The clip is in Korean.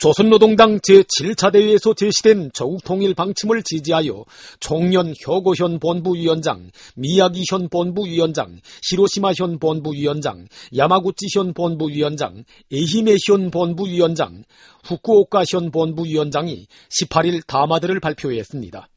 조선노동당 제7차 대회에서 제시된 조국통일 방침을 지지하여 총련 혁오현 본부위원장, 미야기현 본부위원장, 히로시마현 본부위원장, 야마구치현 본부위원장, 에히메현 본부위원장, 후쿠오카현 본부위원장이 18일 담화들을 발표했습니다.